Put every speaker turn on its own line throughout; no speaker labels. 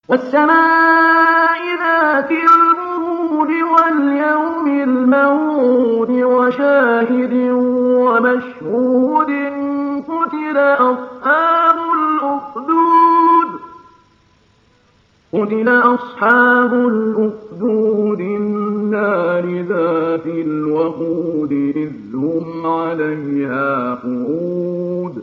والسماء ذات البروج واليوم الموعود وشاهد ومشهود قتل أصحاب الأخدود النار ذات الوقود إذ هم عليها قعود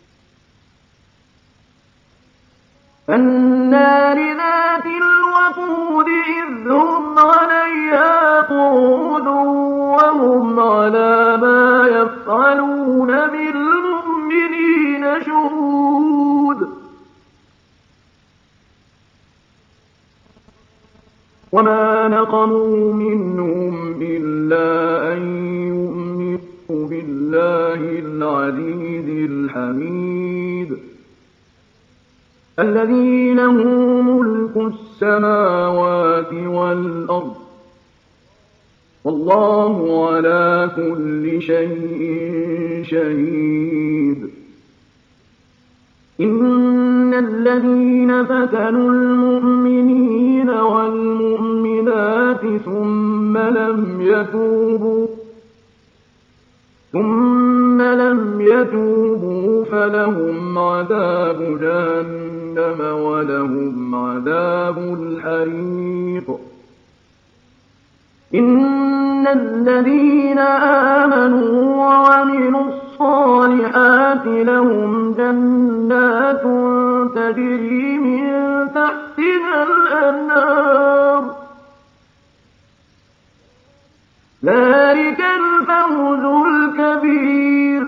النار ذات الوقود إذ هم عليها قعود وهم على ما يفعلون بالمؤمنين شهود وما نقموا منهم إلا أن يؤمنوا بالله العزيز الحميد الذي له ملك السماوات والأرض والله على كل شيء شهيد إن الذين فتنوا المؤمنين والمؤمنات ثم لم يتوبوا فلهم عذاب جهنم ولهم عذاب الحريق إن الذين آمنوا وعملوا الصالحات لهم جنات تجري من تحتها الأنهار ذلك الفوز الكبير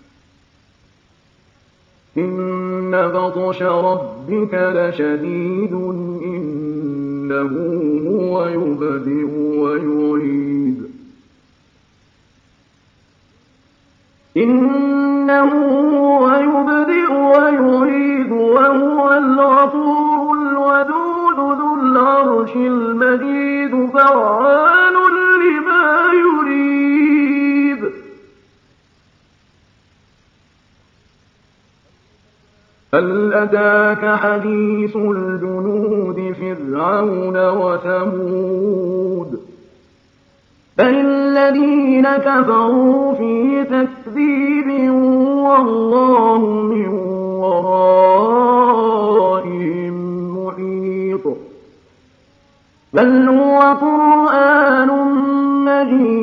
إن بطش ربك لشديد إنه هو يبدئ ويعيد وهو الغفور الودود ذو العرش المجيد فعال لما يريد هل أتاك حديث الجنود فرعون وثمود بل الذين كفروا في تكذيب والله من ورائهم محيط بل هو قرآن مجيد